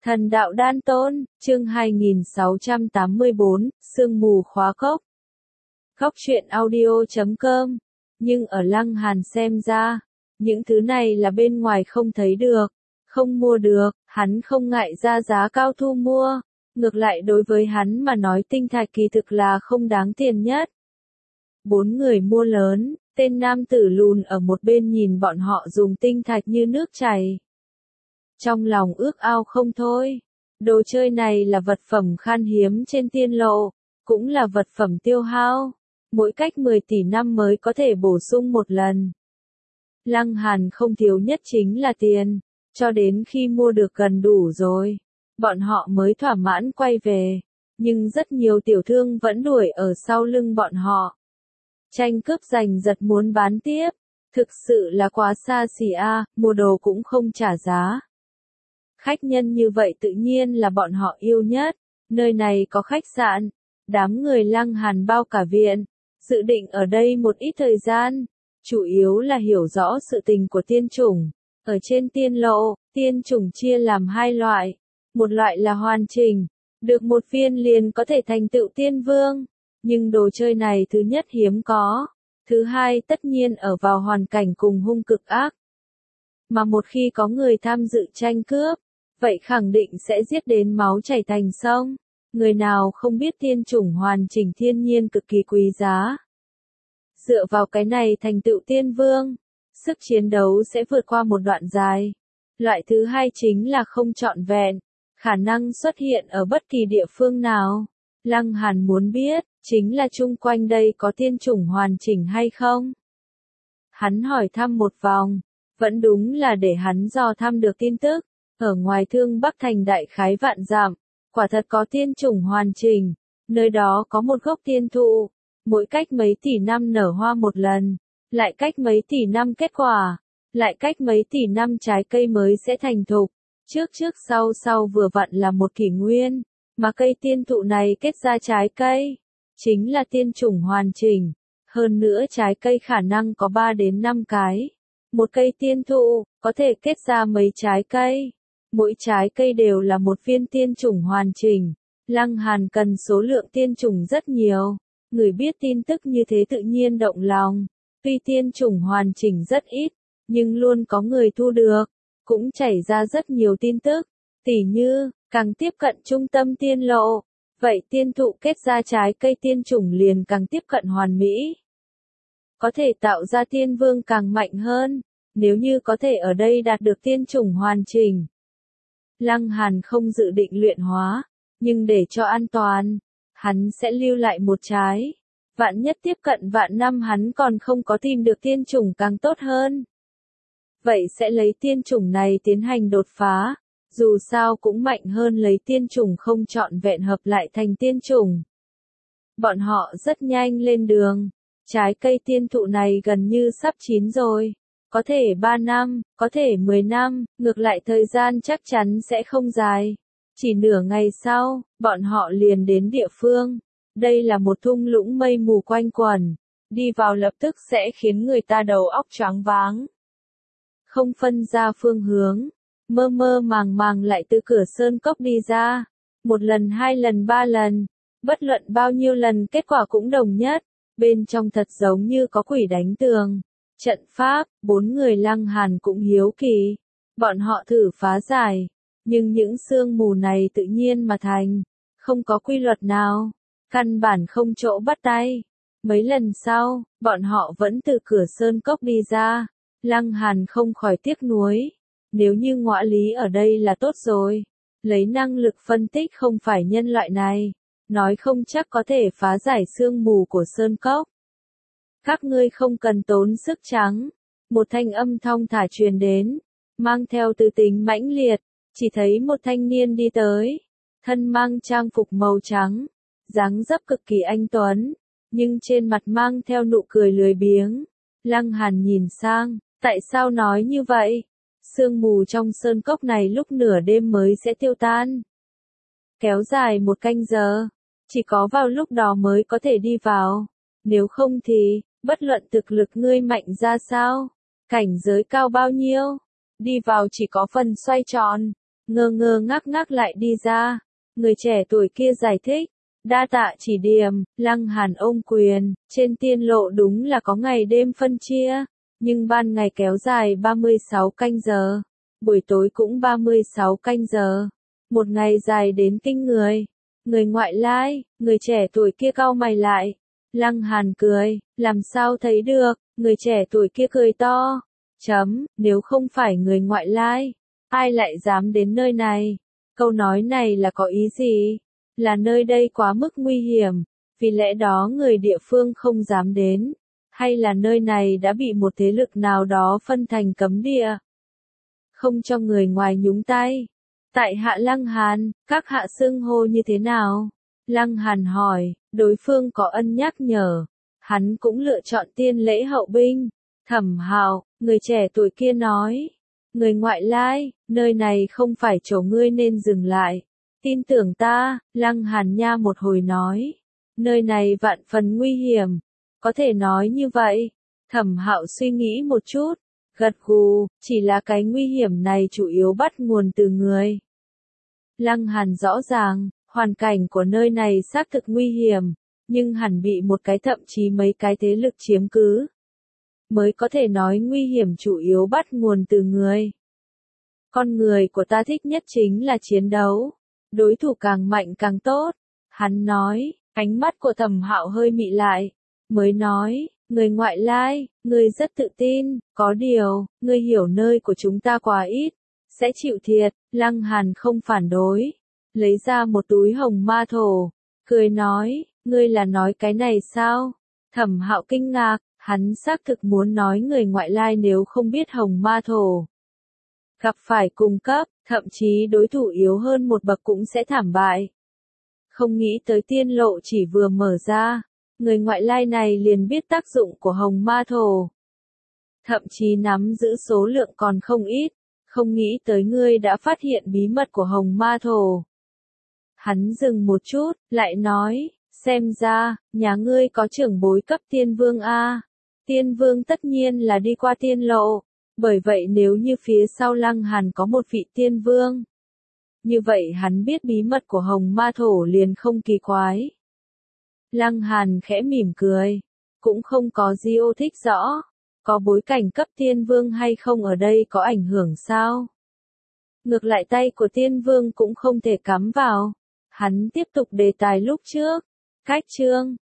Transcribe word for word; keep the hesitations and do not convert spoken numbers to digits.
Thần đạo đan tôn, chương hai nghìn sáu trăm tám mươi bốn, sương mù khóa cốc. Góc truyện audio chấm com. Nhưng ở Lăng Hàn xem ra, những thứ này là bên ngoài không thấy được, không mua được, hắn không ngại ra giá cao thu mua. Ngược lại đối với hắn mà nói tinh thạch kỳ thực là không đáng tiền nhất. Bốn người mua lớn, tên nam tử lùn ở một bên nhìn bọn họ dùng tinh thạch như nước chảy. Trong lòng ước ao không thôi. Đồ chơi này là vật phẩm khan hiếm trên tiên lộ, cũng là vật phẩm tiêu hao. Mỗi cách mười tỷ năm mới có thể bổ sung một lần. Lăng Hàn không thiếu nhất chính là tiền, cho đến khi mua được gần đủ rồi, bọn họ mới thỏa mãn quay về. Nhưng rất nhiều tiểu thương vẫn đuổi ở sau lưng bọn họ. Tranh cướp giành giật muốn bán tiếp, thực sự là quá xa xỉ a, mua đồ cũng không trả giá. Khách nhân như vậy tự nhiên là bọn họ yêu nhất, nơi này có khách sạn, đám người Lăng Hàn bao cả viện, dự định ở đây một ít thời gian, chủ yếu là hiểu rõ sự tình của tiên chủng. Ở trên tiên lộ, tiên chủng chia làm hai loại, một loại là hoàn chỉnh, được một viên liền có thể thành tựu tiên vương, nhưng đồ chơi này thứ nhất hiếm có, thứ hai tất nhiên ở vào hoàn cảnh cùng hung cực ác. Mà một khi có người tham dự tranh cướp, vậy khẳng định sẽ giết đến máu chảy thành sông. Người nào không biết tiên chủng hoàn chỉnh thiên nhiên cực kỳ quý giá. Dựa vào cái này thành tựu tiên vương, sức chiến đấu sẽ vượt qua một đoạn dài. Loại thứ hai chính là không trọn vẹn, khả năng xuất hiện ở bất kỳ địa phương nào. Lăng Hàn muốn biết, chính là chung quanh đây có tiên chủng hoàn chỉnh hay không? Hắn hỏi thăm một vòng, vẫn đúng là để hắn dò thăm được tin tức. Ở ngoài Thương Bắc thành đại khái vạn dặm, quả thật có tiên chủng hoàn chỉnh, nơi đó có một gốc tiên thụ, mỗi cách mấy tỷ năm nở hoa một lần, lại cách mấy tỷ năm kết quả, lại cách mấy tỷ năm trái cây mới sẽ thành thục, trước trước sau sau vừa vặn là một kỷ nguyên, mà cây tiên thụ này kết ra trái cây, chính là tiên chủng hoàn chỉnh, hơn nữa trái cây khả năng có ba đến năm cái, một cây tiên thụ, có thể kết ra mấy trái cây. Mỗi trái cây đều là một viên tiên chủng hoàn chỉnh. Lăng Hàn cần số lượng tiên chủng rất nhiều. Người biết tin tức như thế tự nhiên động lòng. Tuy tiên chủng hoàn chỉnh rất ít, nhưng luôn có người thu được. Cũng chảy ra rất nhiều tin tức. Tỉ như, càng tiếp cận trung tâm tiên lộ, vậy tiên thụ kết ra trái cây tiên chủng liền càng tiếp cận hoàn mỹ. Có thể tạo ra tiên vương càng mạnh hơn, nếu như có thể ở đây đạt được tiên chủng hoàn chỉnh. Lăng Hàn không dự định luyện hóa, nhưng để cho an toàn, hắn sẽ lưu lại một trái. Vạn nhất tiếp cận vạn năm hắn còn không có tìm được tiên chủng càng tốt hơn. Vậy sẽ lấy tiên chủng này tiến hành đột phá, dù sao cũng mạnh hơn lấy tiên chủng không trọn vẹn hợp lại thành tiên chủng. Bọn họ rất nhanh lên đường, trái cây tiên thụ này gần như sắp chín rồi. Có thể ba năm, có thể mười năm, ngược lại thời gian chắc chắn sẽ không dài. Chỉ nửa ngày sau, bọn họ liền đến địa phương. Đây là một thung lũng mây mù quanh quẩn. Đi vào lập tức sẽ khiến người ta đầu óc choáng váng. Không phân ra phương hướng. Mơ mơ màng màng lại từ cửa sơn cốc đi ra. Một lần hai lần ba lần. Bất luận bao nhiêu lần kết quả cũng đồng nhất. Bên trong thật giống như có quỷ đánh tường. Trận pháp, bốn người Lăng Hàn cũng hiếu kỳ. Bọn họ thử phá giải. Nhưng những sương mù này tự nhiên mà thành. Không có quy luật nào. Căn bản không chỗ bắt tay. Mấy lần sau, bọn họ vẫn từ cửa sơn cốc đi ra. Lăng Hàn không khỏi tiếc nuối. Nếu như ngõa lý ở đây là tốt rồi. Lấy năng lực phân tích không phải nhân loại này. Nói không chắc có thể phá giải sương mù của sơn cốc. Các ngươi không cần tốn sức trắng. Một thanh âm thong thả truyền đến, mang theo tư tính mãnh liệt, chỉ thấy một thanh niên đi tới, thân mang trang phục màu trắng, dáng dấp cực kỳ anh tuấn, nhưng trên mặt mang theo nụ cười lười biếng. Lăng Hàn nhìn sang, tại sao nói như vậy? Sương mù trong sơn cốc này lúc nửa đêm mới sẽ tiêu tan. Kéo dài một canh giờ, chỉ có vào lúc đó mới có thể đi vào. Nếu không thì, bất luận thực lực ngươi mạnh ra sao, cảnh giới cao bao nhiêu, đi vào chỉ có phần xoay tròn, ngơ ngơ ngác ngác lại đi ra. Người trẻ tuổi kia giải thích, đa tạ chỉ điểm, Lăng Hàn ôm quyền, trên tiên lộ đúng là có ngày đêm phân chia, nhưng ban ngày kéo dài ba mươi sáu canh giờ, buổi tối cũng ba mươi sáu canh giờ, một ngày dài đến kinh người. Người ngoại lai, người trẻ tuổi kia cau mày lại. Lăng Hàn cười, làm sao thấy được, người trẻ tuổi kia cười to. Chấm, nếu không phải người ngoại lai, ai lại dám đến nơi này? Câu nói này là có ý gì? Là nơi đây quá mức nguy hiểm, vì lẽ đó người địa phương không dám đến, hay là nơi này đã bị một thế lực nào đó phân thành cấm địa, không cho người ngoài nhúng tay? Tại hạ Lăng Hàn, các hạ xưng hô như thế nào? Lăng Hàn hỏi, đối phương có ân nhắc nhở, hắn cũng lựa chọn tiên lễ hậu binh. Thẩm Hạo, người trẻ tuổi kia nói, người ngoại lai, nơi này không phải chỗ ngươi nên dừng lại. Tin tưởng ta, Lăng Hàn nha một hồi nói, nơi này vạn phần nguy hiểm, có thể nói như vậy. Thẩm Hạo suy nghĩ một chút, gật gù, chỉ là cái nguy hiểm này chủ yếu bắt nguồn từ người. Lăng Hàn rõ ràng, hoàn cảnh của nơi này xác thực nguy hiểm, nhưng hẳn bị một cái thậm chí mấy cái thế lực chiếm cứ, mới có thể nói nguy hiểm chủ yếu bắt nguồn từ người. Con người của ta thích nhất chính là chiến đấu, đối thủ càng mạnh càng tốt. Hắn nói, ánh mắt của Thẩm Hạo hơi mị lại, mới nói, người ngoại lai, ngươi rất tự tin, có điều, ngươi hiểu nơi của chúng ta quá ít, sẽ chịu thiệt. Lăng Hàn không phản đối, lấy ra một túi hồng ma thổ, cười nói, ngươi là nói cái này sao? Thẩm Hạo kinh ngạc, hắn xác thực muốn nói người ngoại lai nếu không biết hồng ma thổ, gặp phải cùng cấp, thậm chí đối thủ yếu hơn một bậc cũng sẽ thảm bại. Không nghĩ tới tiên lộ chỉ vừa mở ra, người ngoại lai này liền biết tác dụng của hồng ma thổ, thậm chí nắm giữ số lượng còn không ít. Không nghĩ tới ngươi đã phát hiện bí mật của hồng ma thổ. Hắn dừng một chút, lại nói, xem ra, nhà ngươi có trưởng bối cấp tiên vương a. Tiên vương tất nhiên là đi qua tiên lộ, bởi vậy nếu như phía sau Lăng Hàn có một vị tiên vương, như vậy hắn biết bí mật của hồng ma thổ liền không kỳ quái. Lăng Hàn khẽ mỉm cười, cũng không có gì ô thích rõ. Có bối cảnh cấp tiên vương hay không ở đây có ảnh hưởng sao? Ngược lại tay của tiên vương cũng không thể cắm vào. Hắn tiếp tục đề tài lúc trước. Cách chương